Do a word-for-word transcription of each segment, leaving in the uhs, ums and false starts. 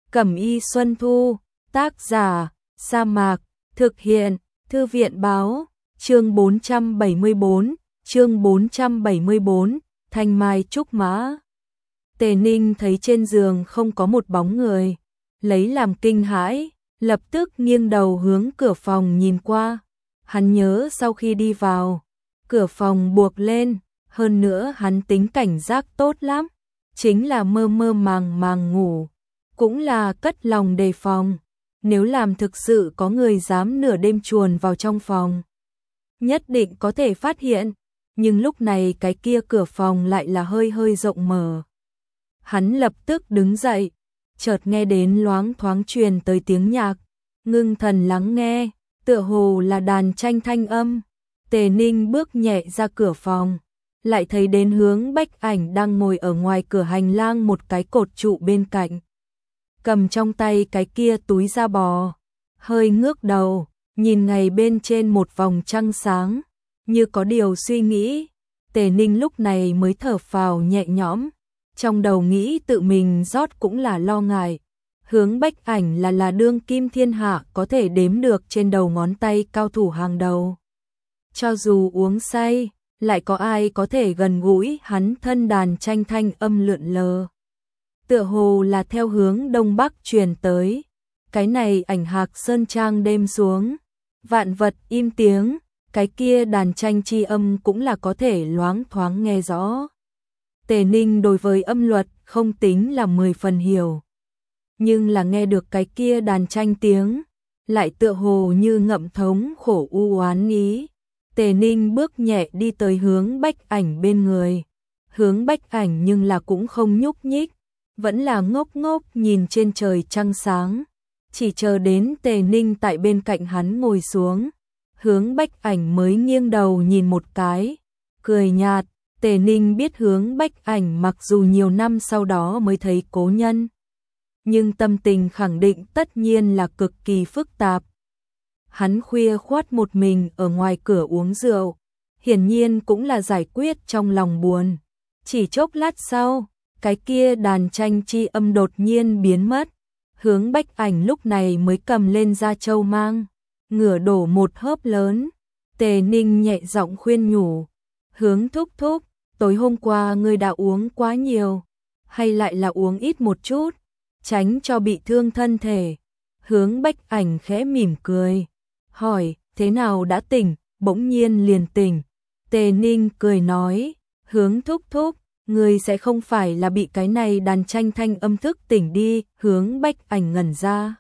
Cẩm y Xuân Thu, tác giả, Sa Mạc, thực hiện, Thư viện báo, chương bốn trăm bảy mươi bốn, chương bốn trăm bảy mươi bốn, Thanh Mai Trúc Mã. Tề Ninh thấy trên giường không có một bóng người, lấy làm kinh hãi, lập tức nghiêng đầu hướng cửa phòng nhìn qua. Hắn nhớ sau khi đi vào, cửa phòng buộc lên, hơn nữa hắn tính cảnh giác tốt lắm, chính là mơ mơ màng màng ngủ, cũng là cất lòng đề phòng, nếu làm thực sự có người dám nửa đêm chuồn vào trong phòng, nhất định có thể phát hiện, nhưng lúc này cái kia cửa phòng lại là hơi hơi rộng mở. Hắn lập tức đứng dậy, chợt nghe đến loáng thoáng truyền tới tiếng nhạc, ngưng thần lắng nghe, tựa hồ là đàn tranh thanh âm. Tề Ninh bước nhẹ ra cửa phòng, lại thấy đến Hướng Bách Ảnh đang ngồi ở ngoài cửa hành lang một cái cột trụ bên cạnh, cầm trong tay cái kia túi da bò, hơi ngước đầu, nhìn ngày bên trên một vòng trăng sáng, như có điều suy nghĩ. Tề Ninh lúc này mới thở phào nhẹ nhõm, trong đầu nghĩ tự mình rót cũng là lo ngại. Hướng Bách Ảnh là là đương kim thiên hạ có thể đếm được trên đầu ngón tay cao thủ hàng đầu. Cho dù uống say, lại có ai có thể gần gũi hắn thân đàn tranh thanh âm lượn lờ. Tựa hồ là theo hướng đông bắc truyền tới. Cái này Ảnh Hạc Sơn Trang đêm xuống, vạn vật im tiếng, cái kia đàn tranh chi âm cũng là có thể loáng thoáng nghe rõ. Tề Ninh đối với âm luật không tính là mười phần hiểu, nhưng là nghe được cái kia đàn tranh tiếng, lại tựa hồ như ngậm thống khổ u oán ý. Tề Ninh bước nhẹ đi tới Hướng Bách Ảnh bên người. Hướng Bách Ảnh nhưng là cũng không nhúc nhích, vẫn là ngốc ngốc nhìn trên trời trăng sáng, chỉ chờ đến Tề Ninh tại bên cạnh hắn ngồi xuống. Hướng Bách Ảnh mới nghiêng đầu nhìn một cái, cười nhạt. Tề Ninh biết Hướng Bách Ảnh mặc dù nhiều năm sau đó mới thấy cố nhân, nhưng tâm tình khẳng định tất nhiên là cực kỳ phức tạp. Hắn khuya khoắt một mình ở ngoài cửa uống rượu, hiển nhiên cũng là giải quyết trong lòng buồn. Chỉ chốc lát sau, cái kia đàn tranh chi âm đột nhiên biến mất. Hướng Bách Ảnh lúc này mới cầm lên da trâu mang, ngửa đổ một hớp lớn. Tề Ninh nhẹ giọng khuyên nhủ, Hướng thúc thúc, tối hôm qua ngươi đã uống quá nhiều, hay lại là uống ít một chút, tránh cho bị thương thân thể. Hướng Bách Ảnh khẽ mỉm cười, hỏi, thế nào đã tỉnh, bỗng nhiên liền tỉnh. Tề Ninh cười nói, Hướng thúc thúc, ngươi sẽ không phải là bị cái này đàn tranh thanh âm thức tỉnh đi. Hướng Bách Ảnh ngẩn ra,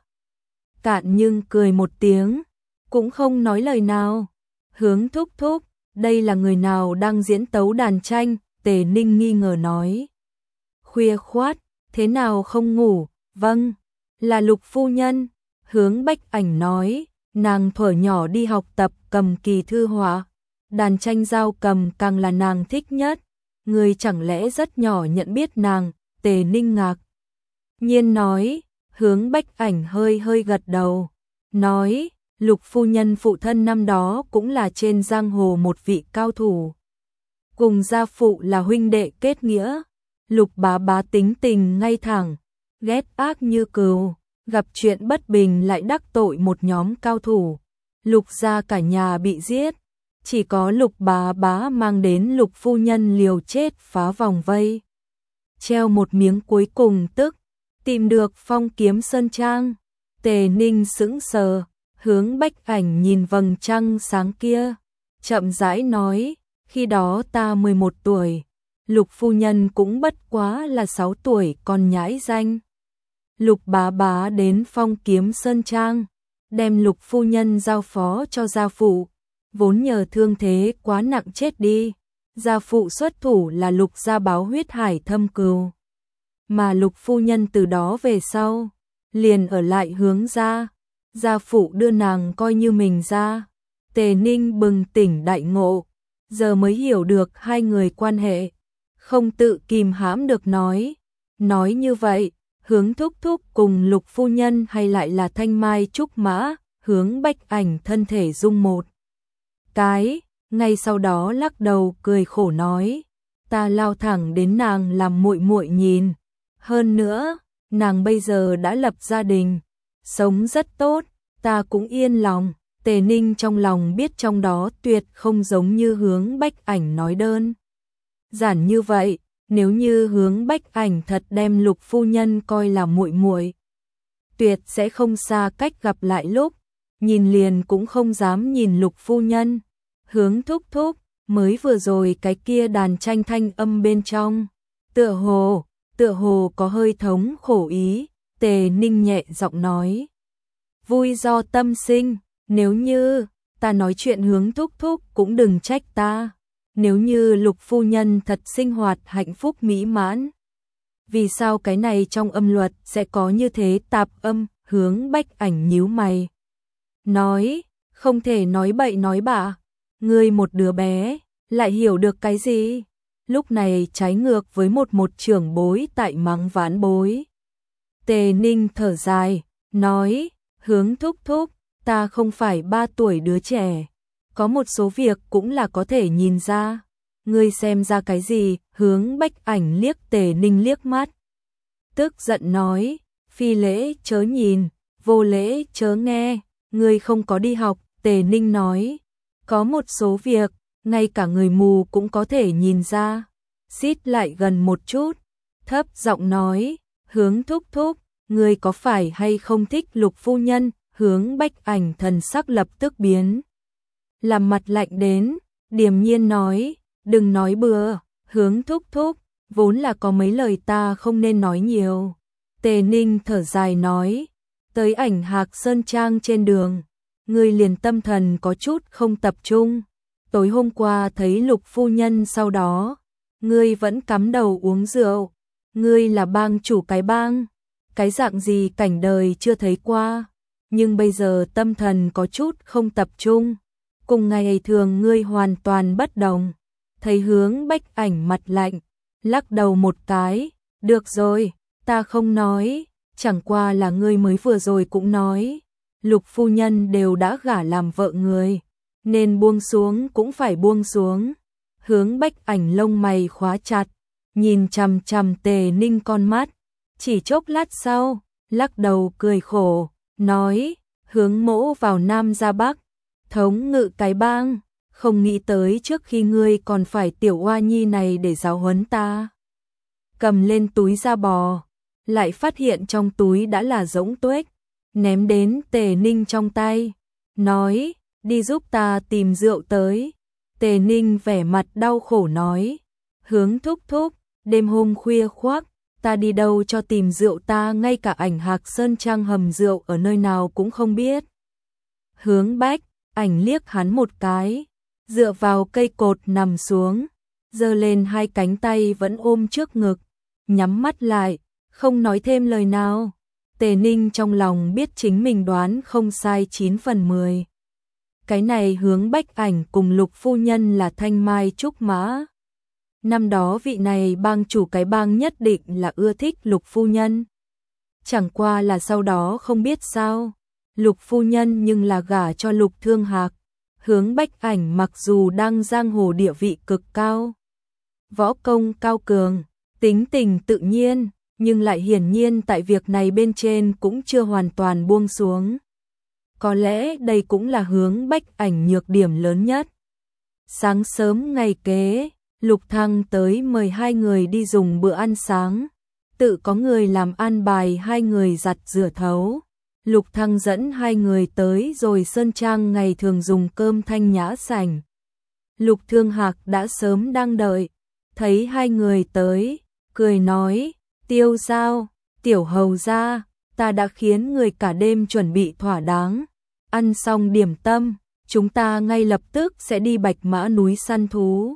cạn nhưng cười một tiếng, cũng không nói lời nào. Hướng thúc thúc, đây là người nào đang diễn tấu đàn tranh? Tề Ninh nghi ngờ nói. Khuya khoát, thế nào không ngủ? Vâng, là Lục phu nhân. Hướng Bách Ảnh nói, nàng thuở nhỏ đi học tập cầm kỳ thư họa, đàn tranh dao cầm càng là nàng thích nhất. Người chẳng lẽ rất nhỏ nhận biết nàng? Tề Ninh ngạc nhiên nói. Hướng Bách Ảnh hơi hơi gật đầu, nói, Lục phu nhân phụ thân năm đó cũng là trên giang hồ một vị cao thủ, cùng gia phụ là huynh đệ kết nghĩa. Lục bá bá tính tình ngay thẳng, ghét ác như cừu, gặp chuyện bất bình lại đắc tội một nhóm cao thủ. Lục gia cả nhà bị giết, chỉ có Lục bá bá mang đến Lục phu nhân liều chết phá vòng vây, treo một miếng cuối cùng tức tìm được Phong Kiếm Sơn Trang. Tề Ninh sững sờ. Hướng Bách Ảnh nhìn vầng trăng sáng kia, chậm rãi nói, khi đó ta mười một tuổi, Lục phu nhân cũng bất quá là sáu tuổi, còn nhãi danh. Lục bá bá đến Phong Kiếm Sơn Trang, đem Lục phu nhân giao phó cho gia phụ, vốn nhờ thương thế quá nặng chết đi. Gia phụ xuất thủ là Lục gia báo huyết hải thâm cừu, mà Lục phu nhân từ đó về sau liền ở lại Hướng gia. Gia phụ đưa nàng coi như mình ra. Tề Ninh bừng tỉnh đại ngộ, giờ mới hiểu được hai người quan hệ, không tự kìm hãm được nói, nói như vậy, Hướng thúc thúc cùng Lục phu nhân hay lại là Thanh Mai Trúc Mã? Hướng Bách Ảnh thân thể rung một cái, ngay sau đó lắc đầu cười khổ nói, ta lao thẳng đến nàng làm muội muội nhìn, hơn nữa, nàng bây giờ đã lập gia đình, sống rất tốt, ta cũng yên lòng. Tề Ninh trong lòng biết trong đó tuyệt không giống như Hướng Bách Ảnh nói đơn giản như vậy, nếu như Hướng Bách Ảnh thật đem Lục phu nhân coi là muội muội, tuyệt sẽ không xa cách gặp lại lúc, nhìn liền cũng không dám nhìn Lục phu nhân. Hướng thúc thúc, mới vừa rồi cái kia đàn tranh thanh âm bên trong, tựa hồ, tựa hồ có hơi thống khổ ý, Tề Ninh nhẹ giọng nói. Vui do tâm sinh, nếu như ta nói chuyện Hướng thúc thúc cũng đừng trách ta, nếu như Lục phu nhân thật sinh hoạt hạnh phúc mỹ mãn. Vì sao cái này trong âm luật sẽ có như thế tạp âm? Hướng Bách Ảnh nhíu mày. Nói, không thể nói bậy nói bạ, ngươi một đứa bé, lại hiểu được cái gì? Lúc này trái ngược với một một trưởng bối tại mắng vãn bối. Tề Ninh thở dài, nói, Hướng thúc thúc, ta không phải ba tuổi đứa trẻ, có một số việc cũng là có thể nhìn ra. Ngươi xem ra cái gì? Hướng Bách Ảnh liếc Tề Ninh liếc mắt, tức giận nói, phi lễ chớ nhìn, vô lễ chớ nghe, ngươi không có đi học. Tề Ninh nói, có một số việc, ngay cả người mù cũng có thể nhìn ra. Xít lại gần một chút, thấp giọng nói, Hướng thúc thúc, ngươi có phải hay không thích Lục phu nhân? Hướng Bách Ảnh thần sắc lập tức biến, làm mặt lạnh đến, điềm nhiên nói, đừng nói bừa, Hướng thúc thúc, vốn là có mấy lời ta không nên nói nhiều. Tề Ninh thở dài nói, tới Ảnh Hạc Sơn Trang trên đường, ngươi liền tâm thần có chút không tập trung. Tối hôm qua thấy Lục phu nhân sau đó, ngươi vẫn cắm đầu uống rượu, ngươi là bang chủ cái bang, cái dạng gì cảnh đời chưa thấy qua, nhưng bây giờ tâm thần có chút không tập trung, cùng ngày thường ngươi hoàn toàn bất đồng. Thấy Hướng Bách Ảnh mặt lạnh, lắc đầu một cái, được rồi, ta không nói, chẳng qua là ngươi mới vừa rồi cũng nói, Lục phu nhân đều đã gả làm vợ người, nên buông xuống cũng phải buông xuống. Hướng Bách Ảnh lông mày khóa chặt, nhìn chằm chằm Tề Ninh con mắt, chỉ chốc lát sau, lắc đầu cười khổ, nói, Hướng mỗ vào Nam ra Bắc, thống ngự cái bang, không nghĩ tới trước khi ngươi còn phải tiểu oa nhi này để giáo huấn ta. Cầm lên túi da bò, lại phát hiện trong túi đã là rỗng tuếch, ném đến Tề Ninh trong tay, nói, đi giúp ta tìm rượu tới. Tề Ninh vẻ mặt đau khổ nói, Hướng thúc thúc, đêm hôm khuya khoác, ta đi đâu cho tìm rượu, ta ngay cả Ảnh Hạc Sơn Trang hầm rượu ở nơi nào cũng không biết. Hướng Bách Ảnh liếc hắn một cái, dựa vào cây cột nằm xuống, giơ lên hai cánh tay vẫn ôm trước ngực, nhắm mắt lại, không nói thêm lời nào. Tề Ninh trong lòng biết chính mình đoán không sai chín phần mười. Cái này Hướng Bách Ảnh cùng Lục phu nhân là thanh mai trúc mã. Năm đó vị này bang chủ cái bang nhất định là ưa thích Lục phu nhân. Chẳng qua là sau đó không biết sao, Lục phu nhân nhưng là gả cho Lục Thương Hạc. Hướng Bách Ảnh mặc dù đang giang hồ địa vị cực cao, võ công cao cường, tính tình tự nhiên, nhưng lại hiển nhiên tại việc này bên trên cũng chưa hoàn toàn buông xuống. Có lẽ đây cũng là Hướng Bách Ảnh nhược điểm lớn nhất. Sáng sớm ngày kế, Lục Thăng tới mời hai người đi dùng bữa ăn sáng, tự có người làm an bài hai người giặt rửa thấu. Lục Thăng dẫn hai người tới rồi Sơn Trang ngày thường dùng cơm thanh nhã sảnh. Lục Thương Hạc đã sớm đang đợi, thấy hai người tới, cười nói, Tiêu Giao, Tiểu Hầu gia, ta đã khiến người cả đêm chuẩn bị thỏa đáng, ăn xong điểm tâm, chúng ta ngay lập tức sẽ đi Bạch Mã núi săn thú.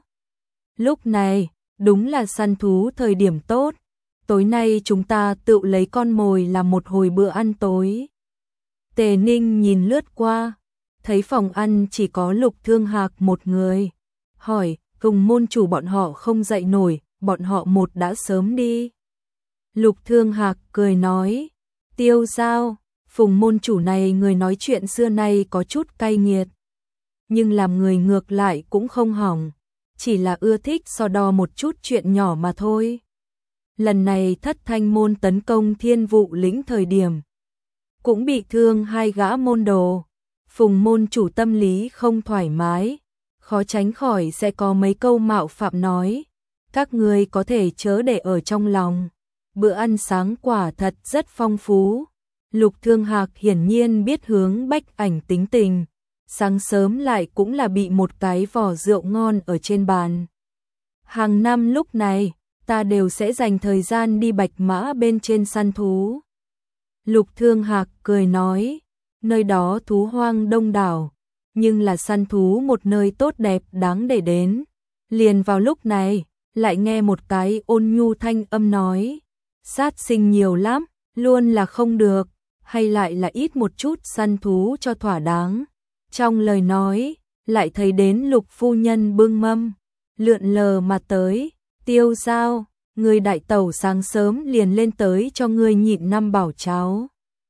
Lúc này, đúng là săn thú thời điểm tốt, tối nay chúng ta tự lấy con mồi làm một hồi bữa ăn tối. Tề Ninh nhìn lướt qua, thấy phòng ăn chỉ có Lục Thương Hạc một người, hỏi, cùng môn chủ bọn họ không dậy nổi, bọn họ một đã sớm đi. Lục Thương Hạc cười nói, Tiêu Giao, Phùng môn chủ này người nói chuyện xưa nay có chút cay nghiệt, nhưng làm người ngược lại cũng không hỏng, chỉ là ưa thích so đo một chút chuyện nhỏ mà thôi. lần này thất thanh môn tấn công Thiên Vụ lĩnh thời điểm. Cũng bị thương hai gã môn đồ, Phùng môn chủ tâm lý không thoải mái, khó tránh khỏi sẽ có mấy câu mạo phạm nói, các ngươi có thể chớ để ở trong lòng. Bữa ăn sáng quả thật rất phong phú. Lục Thương Hạc hiển nhiên biết Hướng Bách Ảnh tính tình, sáng sớm lại cũng là bị một cái vò rượu ngon ở trên bàn. Hàng năm lúc này, ta đều sẽ dành thời gian đi Bạch Mã bên trên săn thú. Lục Thương Hạc cười nói, nơi đó thú hoang đông đảo, nhưng là săn thú một nơi tốt đẹp đáng để đến. Liền vào lúc này, lại nghe một cái ôn nhu thanh âm nói, sát sinh nhiều lắm, luôn là không được, hay lại là ít một chút săn thú cho thỏa đáng. Trong lời nói, lại thấy đến Lục phu nhân bưng mâm, lượn lờ mà tới, Tiêu Giao, người đại tẩu sáng sớm liền lên tới cho ngươi nhịn năm bảo cháo.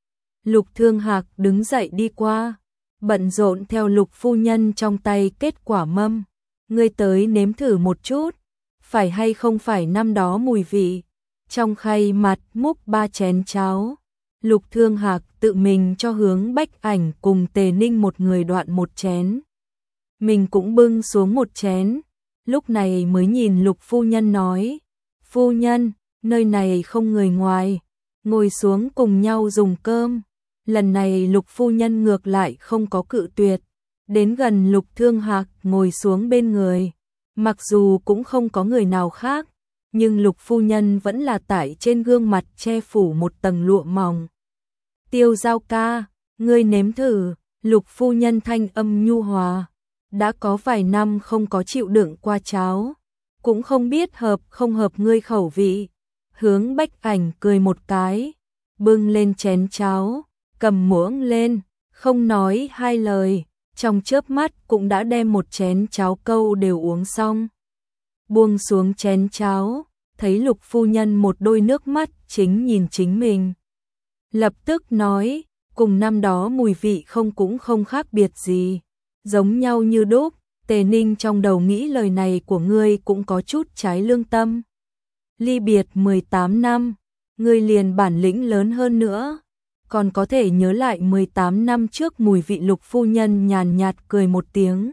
Lục Thương Hạc đứng dậy đi qua, bận rộn theo Lục phu nhân trong tay kết quả mâm, ngươi tới nếm thử một chút, phải hay không phải năm đó mùi vị. Trong khay mặt múc ba chén cháo, Lục Thương Hạc tự mình cho Hướng Bách Ảnh cùng Tề Ninh một người đoạn một chén. Mình cũng bưng xuống một chén, lúc này mới nhìn Lục phu nhân nói, phu nhân, nơi này không người ngoài, ngồi xuống cùng nhau dùng cơm. Lần này Lục phu nhân ngược lại không có cự tuyệt, đến gần Lục Thương Hạc ngồi xuống bên người, mặc dù cũng không có người nào khác, nhưng Lục phu nhân vẫn là tải trên gương mặt che phủ một tầng lụa mỏng. Tiêu Giao ca, ngươi nếm thử. Lục phu nhân thanh âm nhu hòa, đã có vài năm không có chịu đựng qua cháo, cũng không biết hợp không hợp ngươi khẩu vị. Hướng Bách Ảnh cười một cái, bưng lên chén cháo, cầm muỗng lên, không nói hai lời, trong chớp mắt cũng đã đem một chén cháo câu đều uống xong. Buông xuống chén cháo, thấy Lục phu nhân một đôi nước mắt chính nhìn chính mình. Lập tức nói, cùng năm đó mùi vị không cũng không khác biệt gì, giống nhau như đúc. Tề Ninh trong đầu nghĩ lời này của ngươi cũng có chút trái lương tâm. Ly biệt mười tám năm, ngươi liền bản lĩnh lớn hơn nữa, còn có thể nhớ lại mười tám năm trước mùi vị. Lục phu nhân nhàn nhạt cười một tiếng.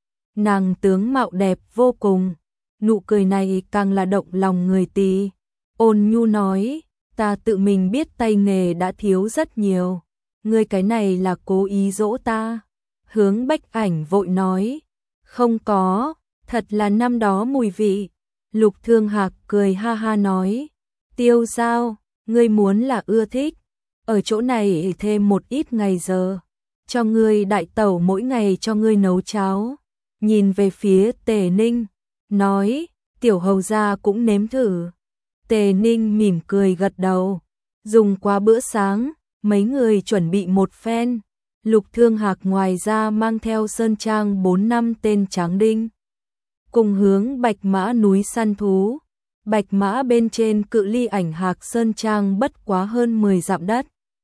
Nàng tướng mạo đẹp vô cùng, nụ cười này càng là động lòng người tì. Ôn nhu nói, ta tự mình biết tay nghề đã thiếu rất nhiều, ngươi cái này là cố ý dỗ ta. Hướng Bách Ảnh vội nói, không có, thật là năm đó mùi vị. Lục Thương Hạc cười ha ha nói, Tiêu Giao, ngươi muốn là ưa thích, ở chỗ này thêm một ít ngày giờ, cho ngươi đại tẩu mỗi ngày cho ngươi nấu cháo. Nhìn về phía Tề Ninh, nói, tiểu hầu gia cũng nếm thử. Tề Ninh mỉm cười gật đầu, dùng qua bữa sáng, mấy người chuẩn bị một phen. Lục Thương Hạc ngoài ra mang theo sơn trang bốn năm tên tráng đinh, cùng hướng Bạch Mã núi săn thú. Bạch Mã bên trên cự ly Ảnh Hạc sơn trang bất quá hơn mười dặm đất,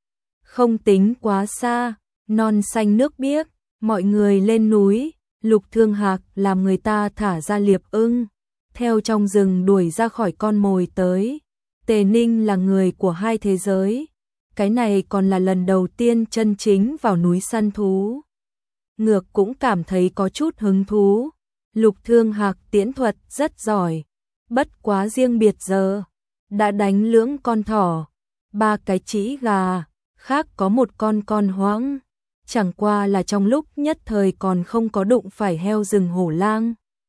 không tính quá xa, non xanh nước biếc. Mọi người lên núi, Lục Thương Hạc làm người ta thả ra liệp ưng, theo trong rừng đuổi ra khỏi con mồi tới. Tề Ninh là người của hai thế giới, cái này còn là lần đầu tiên chân chính vào núi săn thú. Ngược cũng cảm thấy có chút hứng thú. Lục Thương Hạc tiễn thuật rất giỏi, bất quá riêng biệt giờ, đã đánh lưỡng con thỏ, ba cái trĩ gà, khác có một con con hoãng. Chẳng qua là trong lúc nhất thời còn không có đụng phải heo rừng hổ lang.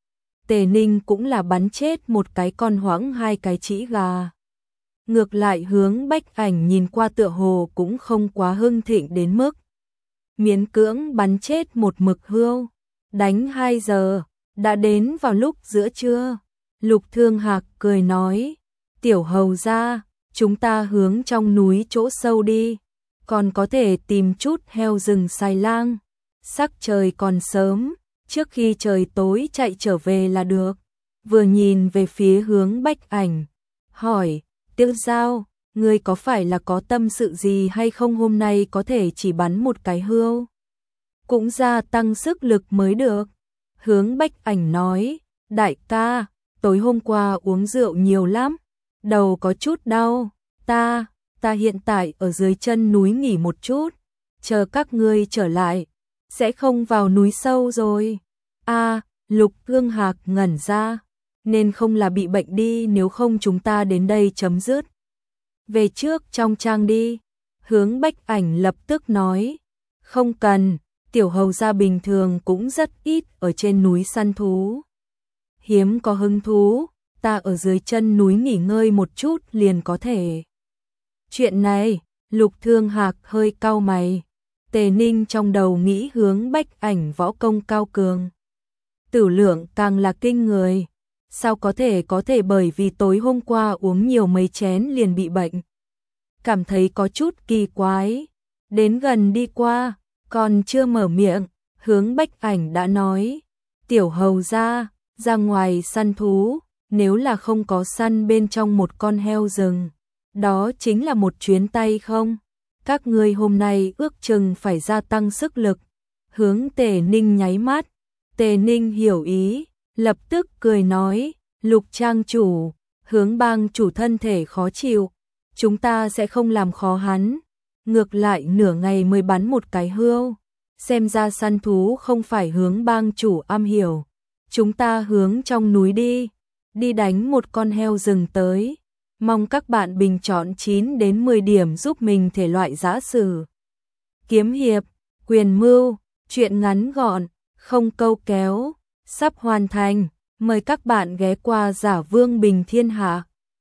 Tề Ninh cũng là bắn chết một cái con hoãng hai cái trĩ gà. Ngược lại Hướng Bách Ảnh nhìn qua tựa hồ cũng không quá hưng thịnh đến mức miễn cưỡng bắn chết một mực hươu. Đánh hai giờ, đã đến vào lúc giữa trưa. Lục Thương Hạc cười nói, tiểu hầu gia, chúng ta hướng trong núi chỗ sâu đi, còn có thể tìm chút heo rừng xài lang. Sắc trời còn sớm, trước khi trời tối chạy trở về là được. Vừa nhìn về phía Hướng Bách Ảnh, hỏi, Tiêu Giao, ngươi có phải là có tâm sự gì hay không, hôm nay có thể chỉ bắn một cái hươu cũng gia tăng sức lực mới được. Hướng Bách Ảnh nói, đại ca, tối hôm qua uống rượu nhiều lắm, đầu có chút đau, ta, ta hiện tại ở dưới chân núi nghỉ một chút, chờ các ngươi trở lại, sẽ không vào núi sâu rồi. A, Lục Thương Hạc ngẩn ra, nên không là bị bệnh đi, nếu không chúng ta đến đây chấm dứt. Về trước trong trang đi, Hướng Bách Ảnh lập tức nói, không cần, tiểu hầu gia bình thường cũng rất ít ở trên núi săn thú. Hiếm có hứng thú, ta ở dưới chân núi nghỉ ngơi một chút liền có thể. Chuyện này, Lục Thương Hạc hơi cau mày. Tề Ninh trong đầu nghĩ Hướng Bách Ảnh võ công cao cường. Tử lượng càng là kinh người. Sao có thể có thể bởi vì tối hôm qua uống nhiều mấy chén liền bị bệnh. Cảm thấy có chút kỳ quái. Đến gần đi qua, còn chưa mở miệng, Hướng Bách Ảnh đã nói. Tiểu hầu ra, ra ngoài săn thú, nếu là không có săn bên trong một con heo rừng. Đó chính là một chuyến tay không? Các ngươi hôm nay ước chừng phải gia tăng sức lực. Hướng Tề Ninh nháy mắt. Tề Ninh hiểu ý, lập tức cười nói, Lục trang chủ, Hướng bang chủ thân thể khó chịu, chúng ta sẽ không làm khó hắn. Ngược lại nửa ngày mới bắn một cái hươu, xem ra săn thú không phải Hướng bang chủ am hiểu. Chúng ta hướng trong núi đi, đi đánh một con heo rừng tới. Mong các bạn bình chọn chín đến mười điểm giúp mình thể loại giã sử, kiếm hiệp, quyền mưu, truyện ngắn gọn, không câu kéo, sắp hoàn thành. Mời các bạn ghé qua Giả Vương Bình Thiên Hạ.